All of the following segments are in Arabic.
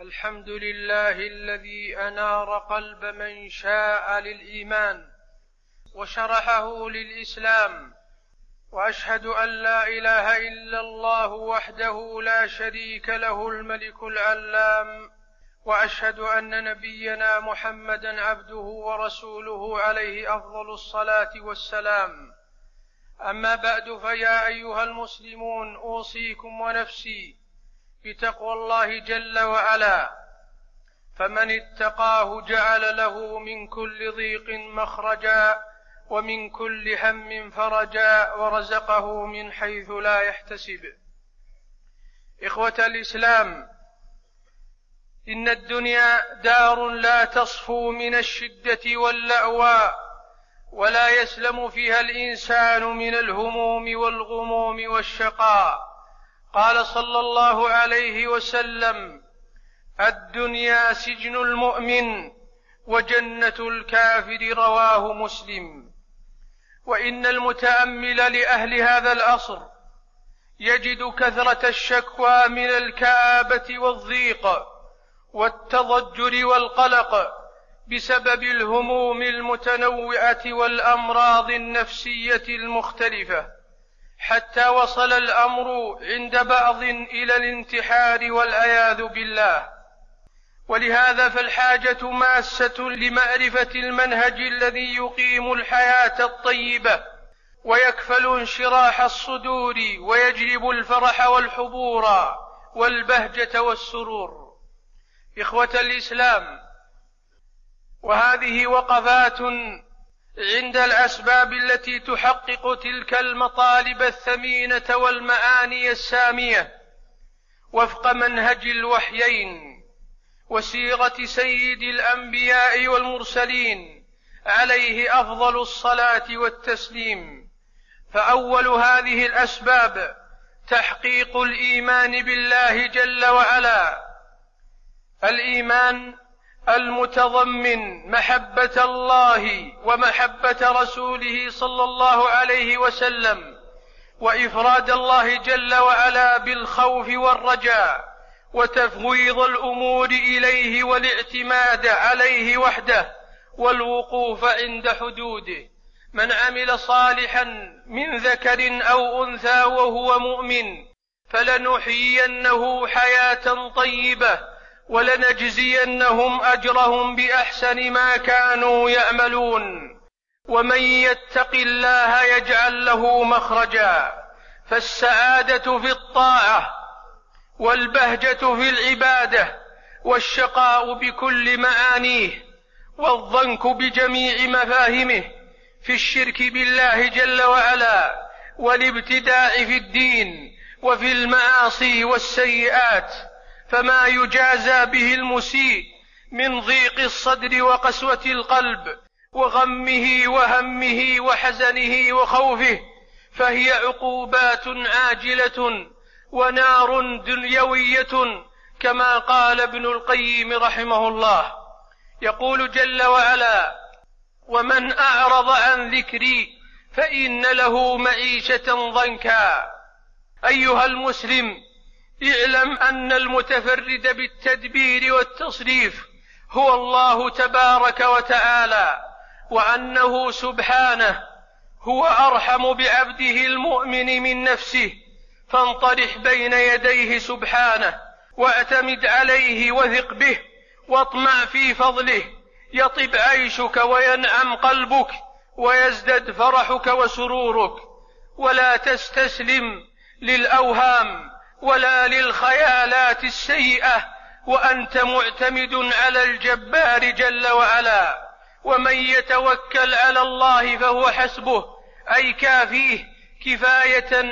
الحمد لله الذي أنار قلب من شاء للإيمان وشرحه للإسلام، وأشهد أن لا إله إلا الله وحده لا شريك له الملك العلام، وأشهد أن نبينا محمدًا عبده ورسوله عليه أفضل الصلاة والسلام. أما بعد، فيا أيها المسلمون، أوصيكم ونفسي بتقوى الله جل وعلا، فمن اتقاه جعل له من كل ضيق مخرجا ومن كل هم فرجا ورزقه من حيث لا يحتسب. إخوة الإسلام، إن الدنيا دار لا تصفو من الشدة واللأواء، ولا يسلم فيها الإنسان من الهموم والغموم والشقاء. قال صلى الله عليه وسلم: الدنيا سجن المؤمن وجنة الكافر. رواه مسلم. وإن المتأمل لأهل هذا العصر يجد كثرة الشكوى من الكآبة والضيق والتضجر والقلق بسبب الهموم المتنوعة والأمراض النفسية المختلفة، حتى وصل الأمر عند بعض إلى الانتحار والعياذ بالله. ولهذا فالحاجة ماسة لمعرفة المنهج الذي يقيم الحياة الطيبة ويكفل انشراح الصدور ويجلب الفرح والحبور والبهجة والسرور. إخوة الإسلام، وهذه وقفات عند الأسباب التي تحقق تلك المطالب الثمينة والمعاني السامية وفق منهج الوحيين وسيرة سيد الأنبياء والمرسلين عليه أفضل الصلاة والتسليم. فأول هذه الأسباب تحقيق الإيمان بالله جل وعلا، الإيمان المتضمن محبة الله ومحبة رسوله صلى الله عليه وسلم، وإفراد الله جل وعلا بالخوف والرجاء، وتفويض الأمور إليه والاعتماد عليه وحده، والوقوف عند حدوده. من عمل صالحا من ذكر أو أنثى وهو مؤمن فلنحيينه حياة طيبة ولنجزينهم أجرهم بأحسن ما كانوا يعملون. ومن يتق الله يجعل له مخرجا. فالسعادة في الطاعة، والبهجة في العبادة، والشقاء بكل معانيه، والضنك بجميع مفاهمه في الشرك بالله جل وعلا، والابتداع في الدين وفي المعاصي والسيئات. فما يجازى به المسيء من ضيق الصدر وقسوة القلب وغمه وهمه وحزنه وخوفه فهي عقوبات عاجلة ونار دنيوية، كما قال ابن القيم رحمه الله. يقول جل وعلا: ومن أعرض عن ذكري فإن له معيشة ضنكا. أيها المسلم، اعلم أن المتفرد بالتدبير والتصريف هو الله تبارك وتعالى، وأنه سبحانه هو أرحم بعبده المؤمن من نفسه. فانطرح بين يديه سبحانه واعتمد عليه وثق به واطمع في فضله، يطب عيشك وينعم قلبك ويزدد فرحك وسرورك. ولا تستسلم للأوهام ولا للخيالات السيئة وأنت معتمد على الجبار جل وعلا. ومن يتوكل على الله فهو حسبه، أي كافيه كفاية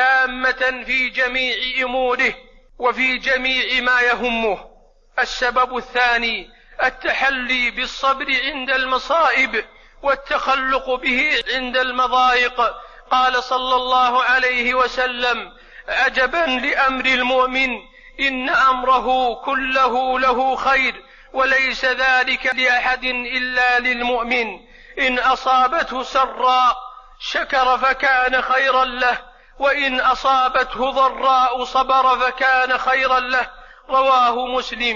تامة في جميع أموره وفي جميع ما يهمه. السبب الثاني التحلي بالصبر عند المصائب والتخلق به عند المضايق. قال صلى الله عليه وسلم: عجبا لأمر المؤمن، إن أمره كله له خير، وليس ذلك لأحد إلا للمؤمن. إن أصابته سراء شكر فكان خيرا له، وإن أصابته ضراء صبر فكان خيرا له. رواه مسلم.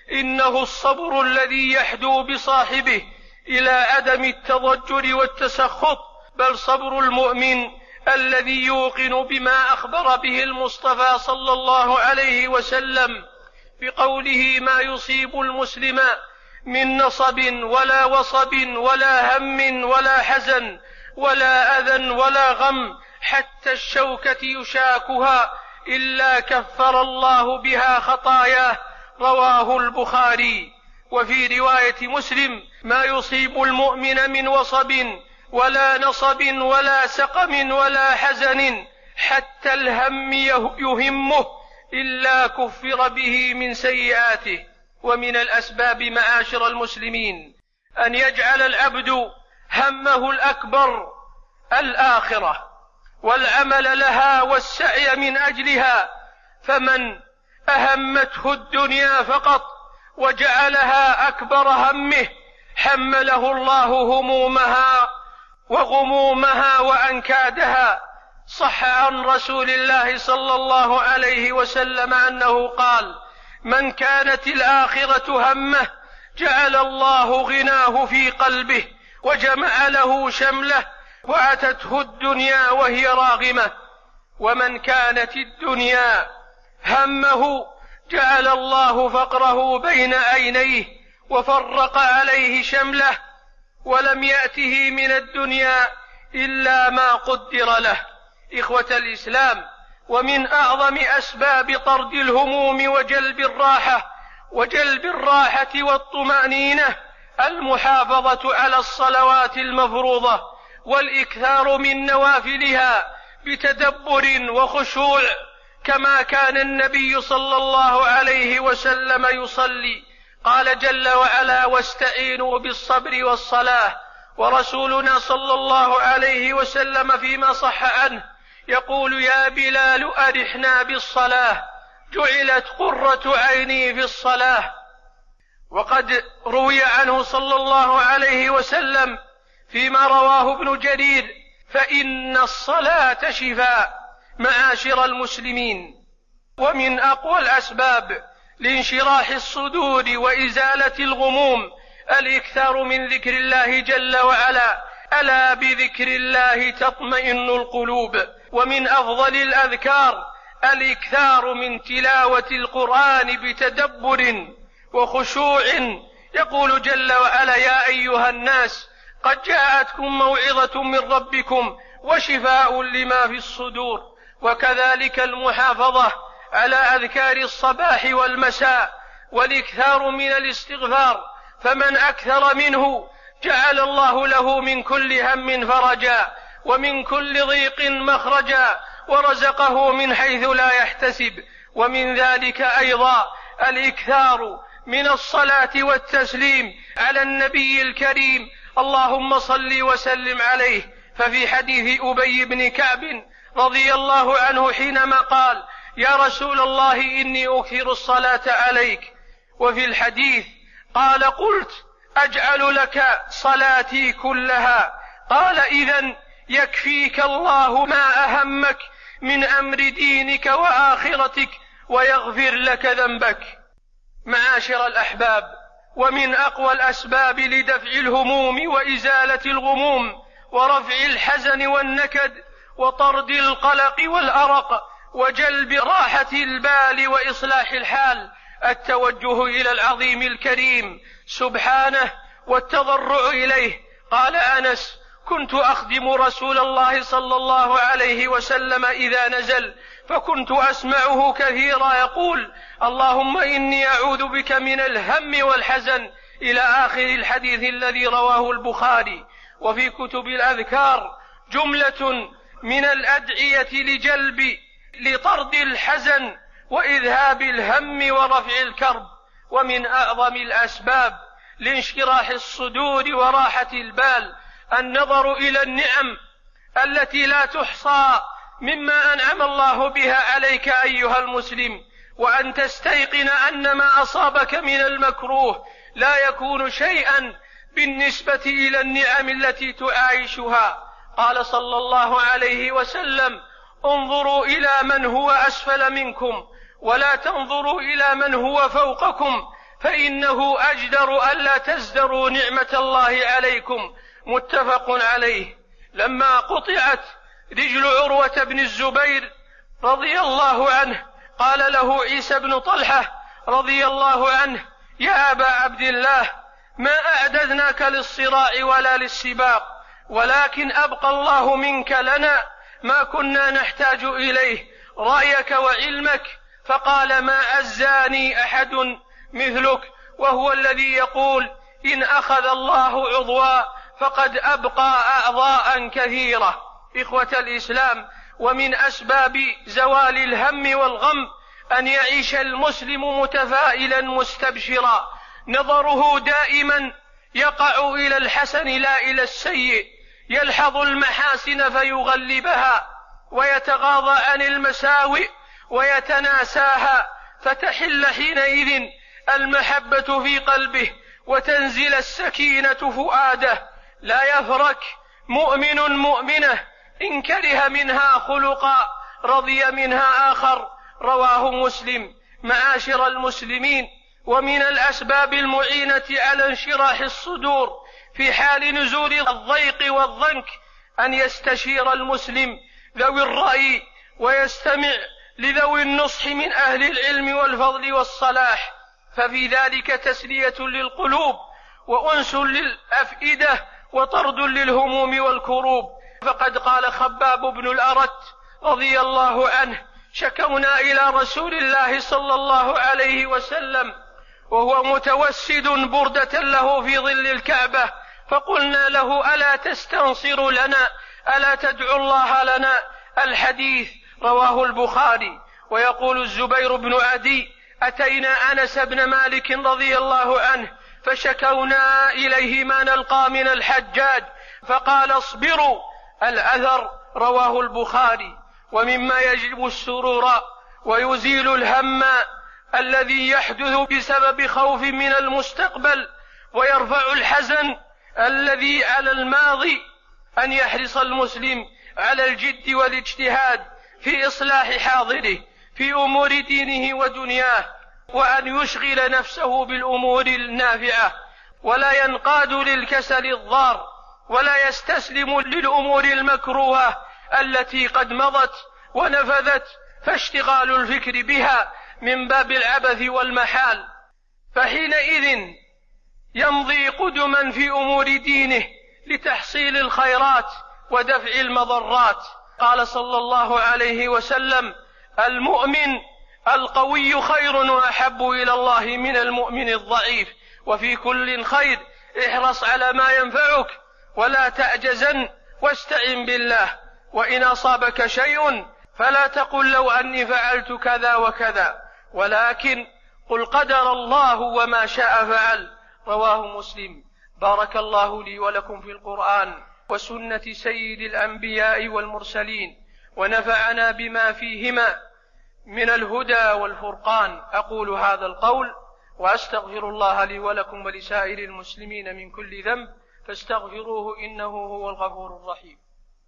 إنه الصبر الذي يحدو بصاحبه إلى عدم التضجر والتسخط، بل صبر المؤمن الذي يوقن بما أخبر به المصطفى صلى الله عليه وسلم بقوله: ما يصيب المسلم من نصب ولا وصب ولا هم ولا حزن ولا أذى ولا غم حتى الشوكة يشاكها إلا كفر الله بها خطاياه. رواه البخاري. وفي رواية مسلم: ما يصيب المؤمن من وصب ولا نصب ولا سقم ولا حزن حتى الهم يهمه إلا كفر به من سيئاته. ومن الأسباب معاشر المسلمين أن يجعل العبد همه الأكبر الآخرة والعمل لها والسعي من أجلها، فمن أهمته الدنيا فقط وجعلها أكبر همه حمله الله همومها وغمومها وأنكادها. صح عن رسول الله صلى الله عليه وسلم أنه قال: من كانت الآخرة همه جعل الله غناه في قلبه وجمع له شمله وأتته الدنيا وهي راغمة. ومن كانت الدنيا همه جعل الله فقره بين عينيه وفرق عليه شمله ولم يأته من الدنيا إلا ما قدر له. إخوة الإسلام، ومن أعظم أسباب طرد الهموم وجلب الراحة والطمأنينة المحافظة على الصلوات المفروضة والإكثار من نوافلها بتدبر وخشوع، كما كان النبي صلى الله عليه وسلم يصلي. قال جل وعلا: واستعينوا بالصبر والصلاة. ورسولنا صلى الله عليه وسلم فيما صح عنه يقول: يا بلال أرحنا بالصلاة جعلت قرة عيني في الصلاة. وقد روي عنه صلى الله عليه وسلم فيما رواه ابن جرير: فإن الصلاة شفاء. معاشر المسلمين، ومن أقوى الأسباب لانشراح الصدور وإزالة الغموم الإكثار من ذكر الله جل وعلا: ألا بذكر الله تطمئن القلوب. ومن أفضل الأذكار الإكثار من تلاوة القرآن بتدبر وخشوع. يقول جل وعلا: يا أيها الناس قد جاءتكم موعظة من ربكم وشفاء لما في الصدور. وكذلك المحافظة على أذكار الصباح والمساء والإكثار من الاستغفار، فمن أكثر منه جعل الله له من كل هم فرجا ومن كل ضيق مخرجا ورزقه من حيث لا يحتسب. ومن ذلك أيضا الإكثار من الصلاة والتسليم على النبي الكريم: اللهم صل وسلم عليه. ففي حديث أبي بن كعب رضي الله عنه حينما قال: يا رسول الله إني أكثر الصلاة عليك. وفي الحديث قال: قلت: أجعل لك صلاتي كلها؟ قال: إذن يكفيك الله ما أهمك من أمر دينك وآخرتك ويغفر لك ذنبك. معاشر الأحباب، ومن أقوى الأسباب لدفع الهموم وإزالة الغموم ورفع الحزن والنكد وطرد القلق والأرق وجلب راحة البال وإصلاح الحال التوجه إلى العظيم الكريم سبحانه والتضرع إليه. قال أنس: كنت أخدم رسول الله صلى الله عليه وسلم إذا نزل فكنت أسمعه كثيرا يقول: اللهم إني أعوذ بك من الهم والحزن، إلى آخر الحديث الذي رواه البخاري. وفي كتب الأذكار جملة من الأدعية لطرد الحزن وإذهاب الهم ورفع الكرب. ومن أعظم الأسباب لانشراح الصدور وراحة البال النظر إلى النعم التي لا تحصى مما أنعم الله بها عليك أيها المسلم، وأن تستيقن أن ما أصابك من المكروه لا يكون شيئا بالنسبة إلى النعم التي تعايشها. قال صلى الله عليه وسلم: انظروا إلى من هو أسفل منكم ولا تنظروا إلى من هو فوقكم، فإنه أجدر ألا تزدروا نعمة الله عليكم. متفق عليه. لما قطعت رجل عروة بن الزبير رضي الله عنه قال له عيسى بن طلحة رضي الله عنه: يا أبا عبد الله، ما أعددناك للصراع ولا للسباق، ولكن أبقى الله منك لنا ما كنا نحتاج إليه، رأيك وعلمك. فقال: ما عزاني أحد مثلك، وهو الذي يقول: إن أخذ الله عضوا فقد أبقى أعضاء كثيرة. إخوة الإسلام، ومن أسباب زوال الهم والغم أن يعيش المسلم متفائلا مستبشرا، نظره دائما يقع إلى الحسن لا إلى السيء، يلحظ المحاسن فيغلبها، ويتغاضى عن المساوئ ويتناساها، فتحل حينئذ المحبة في قلبه وتنزل السكينة فؤاده. لا يفرك مؤمن مؤمنة إن كره منها خلقا رضي منها آخر. رواه مسلم. معاشر المسلمين، ومن الأسباب المعينة على انشراح الصدور في حال نزول الضيق والضنك أن يستشير المسلم ذوي الرأي ويستمع لذوي النصح من أهل العلم والفضل والصلاح، ففي ذلك تسلية للقلوب وأنس للأفئدة وطرد للهموم والكروب. فقد قال خباب بن الأرت رضي الله عنه: شكونا إلى رسول الله صلى الله عليه وسلم وهو متوسد بردة له في ظل الكعبة، فقلنا له: ألا تستنصر لنا؟ ألا تدعو الله لنا؟ الحديث رواه البخاري. ويقول الزبير بن عدي: أتينا أنس بن مالك رضي الله عنه فشكونا إليه ما نلقى من الحجاج، فقال: اصبروا الأثر. رواه البخاري. ومما يجلب السرور ويزيل الهم الذي يحدث بسبب خوف من المستقبل ويرفع الحزن الذي على الماضي أن يحرص المسلم على الجد والاجتهاد في إصلاح حاضره في أمور دينه ودنياه، وأن يشغل نفسه بالأمور النافعة، ولا ينقاد للكسل الضار، ولا يستسلم للأمور المكروهة التي قد مضت ونفذت، فاشتغال الفكر بها من باب العبث والمحال، فحينئذ يمضي قدما في أمور دينه لتحصيل الخيرات ودفع المضرات. قال صلى الله عليه وسلم: المؤمن القوي خير وأحب إلى الله من المؤمن الضعيف، وفي كل خير احرص على ما ينفعك ولا تعجزن واستعن بالله، وإن أصابك شيء فلا تقل لو أني فعلت كذا وكذا، ولكن قل قدر الله وما شاء فعل. رواه مسلم. بارك الله لي ولكم في القرآن وسنة سيد الأنبياء والمرسلين، ونفعنا بما فيهما من الهدى والفرقان. أقول هذا القول وأستغفر الله لي ولكم ولسائر المسلمين من كل ذنب، فاستغفروه إنه هو الغفور الرحيم.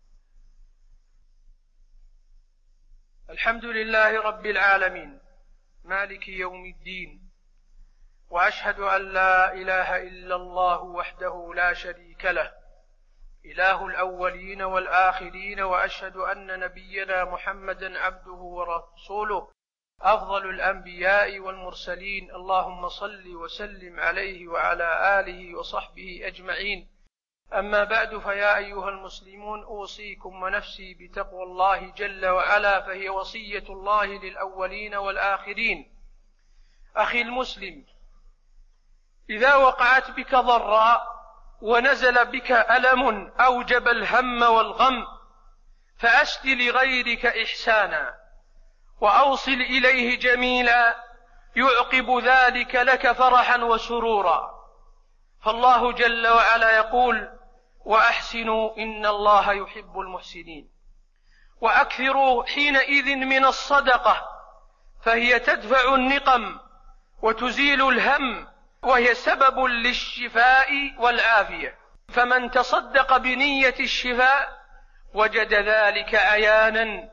الحمد لله رب العالمين مالك يوم الدين، وأشهد أن لا إله إلا الله وحده لا شريك له إله الأولين والآخرين، وأشهد أن نبينا محمدا عبده ورسوله أفضل الأنبياء والمرسلين. اللهم صل وسلم عليه وعلى آله وصحبه أجمعين. أما بعد، فيا أيها المسلمون، أوصيكم ونفسي بتقوى الله جل وعلا، فهي وصية الله للأولين والآخرين. أخي المسلم، إذا وقعت بك ضراء ونزل بك ألم أوجب الهم والغم، فأسد لغيرك إحسانا وأوصل إليه جميلا يعقب ذلك لك فرحا وسرورا. فالله جل وعلا يقول: وأحسنوا إن الله يحب المحسنين. وأكثروا حينئذ من الصدقة، فهي تدفع النقم وتزيل الهم، وهي سبب للشفاء والعافية. فمن تصدق بنية الشفاء وجد ذلك عيانا.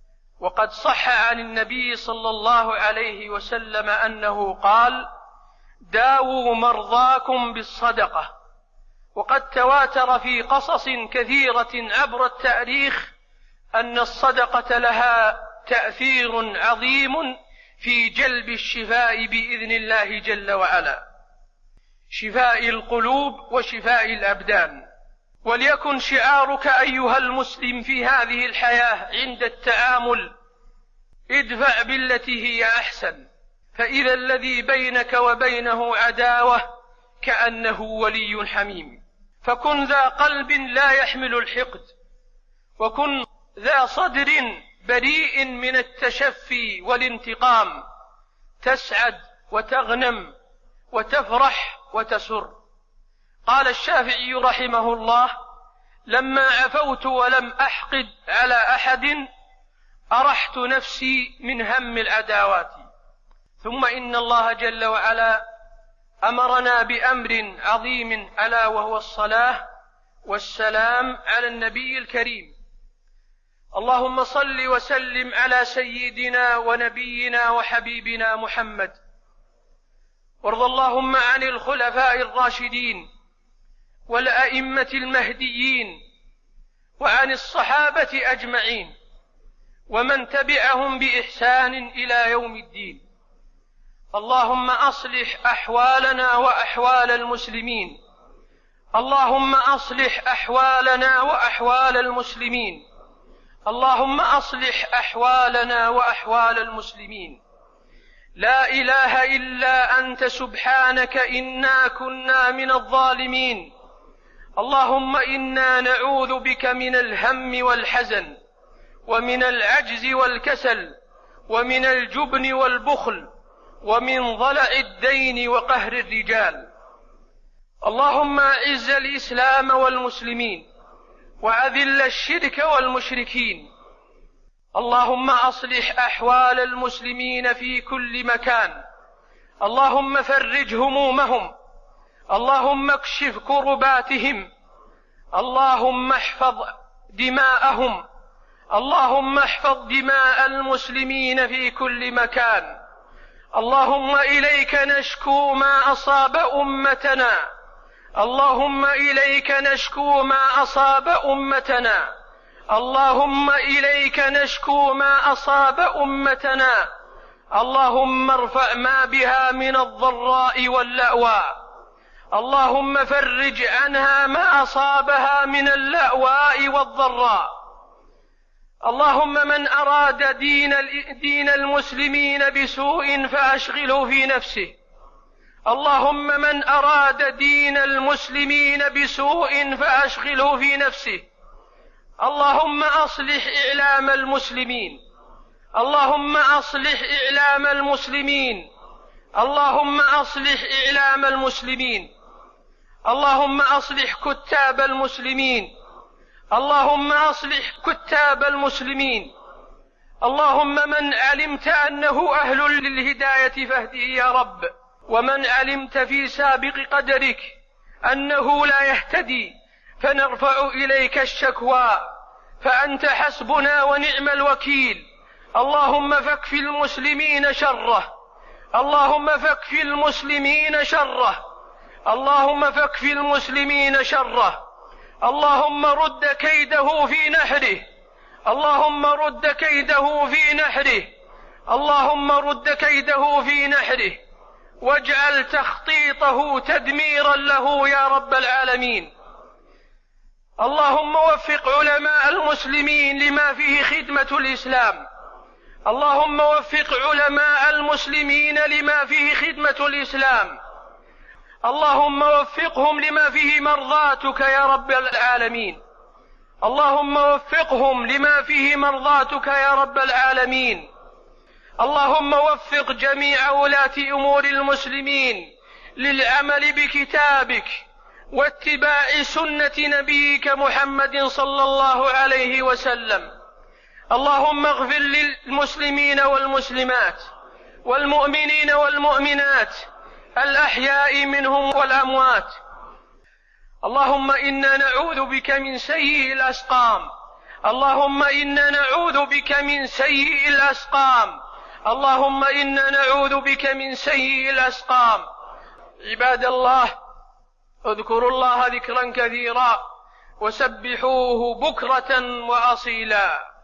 وقد صح عن النبي صلى الله عليه وسلم أنه قال: داووا مرضاكم بالصدقة. وقد تواتر في قصص كثيرة عبر التاريخ أن الصدقة لها تأثير عظيم في جلب الشفاء بإذن الله جل وعلا، شفاء القلوب وشفاء الأبدان. وليكن شعارك أيها المسلم في هذه الحياة عند التعامل: ادفع بالتي هي أحسن، فإذا الذي بينك وبينه عداوة كأنه ولي حميم. فكن ذا قلب لا يحمل الحقد، وكن ذا صدر بريء من التشفي والانتقام، تسعد وتغنم وتفرح وتسر. قال الشافعي رحمه الله: لما عفوت ولم أحقد على أحد أرحت نفسي من هم العداوات. ثم إن الله جل وعلا أمرنا بأمر عظيم، ألا وهو الصلاة والسلام على النبي الكريم. اللهم صل وسلم على سيدنا ونبينا وحبيبنا محمد، وارض اللهم عن الخلفاء الراشدين والأئمة المهديين وعن الصحابة أجمعين ومن تبعهم بإحسان إلى يوم الدين. اللهم أصلح أحوالنا وأحوال المسلمين، اللهم أصلح أحوالنا وأحوال المسلمين، اللهم أصلح أحوالنا وأحوال المسلمين. لا إله إلا أنت سبحانك إنا كنا من الظالمين. اللهم إنا نعوذ بك من الهم والحزن، ومن العجز والكسل، ومن الجبن والبخل، ومن ضلع الدين وقهر الرجال. اللهم أعز الإسلام والمسلمين، وأذل الشرك والمشركين. اللهم أصلح أحوال المسلمين في كل مكان. اللهم فرج همومهم، اللهم اكشف كرباتهم، اللهم احفظ دماءهم، اللهم احفظ دماء المسلمين في كل مكان. اللهم إليك نشكو ما أصاب أمتنا، اللهم إليك نشكو ما أصاب أمتنا، اللهم إليك نشكو ما أصاب أمتنا. اللهم ارفع ما بها من الضراء واللأواء، اللهم فرج عنها ما أصابها من اللأواء والضراء. اللهم من أراد دين المسلمين بسوء فأشغله في نفسه، اللهم من أراد دين المسلمين بسوء فأشغله في نفسه. اللهم أصلح إعلام المسلمين، اللهم أصلح إعلام المسلمين، اللهم أصلح إعلام المسلمين. اللهم أصلح كتاب المسلمين، اللهم أصلح كتاب المسلمين. اللهم من علمت أنه أهل للهداية فاهده يا رب، ومن علمت في سابق قدرك أنه لا يهتدي فنرفع إليك الشكوى، فأنت حسبنا ونعم الوكيل. اللهم فاكف المسلمين شره، اللهم فاكف المسلمين شره، اللهم فاكف المسلمين شره. اللهم رد كيده في نحره، اللهم رد كيده في نحره، اللهم رد كيده في نحره، واجعل تخطيطه تدميرا له يا رب العالمين. اللهم وفق علماء المسلمين لما فيه خدمة الإسلام، اللهم وفق علماء المسلمين لما فيه خدمة الإسلام، اللهم وفقهم لما فيه مرضاتك يا رب العالمين، اللهم وفقهم لما فيه مرضاتك يا رب العالمين. اللهم وفق جميع ولاة أمور المسلمين للعمل بكتابك واتباع سنة نبيك محمد صلى الله عليه وسلم. اللهم اغفر للمسلمين والمسلمات والمؤمنين والمؤمنات الأحياء منهم والأموات. اللهم إنا نعوذ بك من سيء الأسقام، اللهم إنا نعوذ بك من سيء الأسقام، اللهم إنا نعوذ بك من سيء الأسقام. عباد الله، اذكروا الله ذكرا كثيرا وسبحوه بكرة وأصيلا.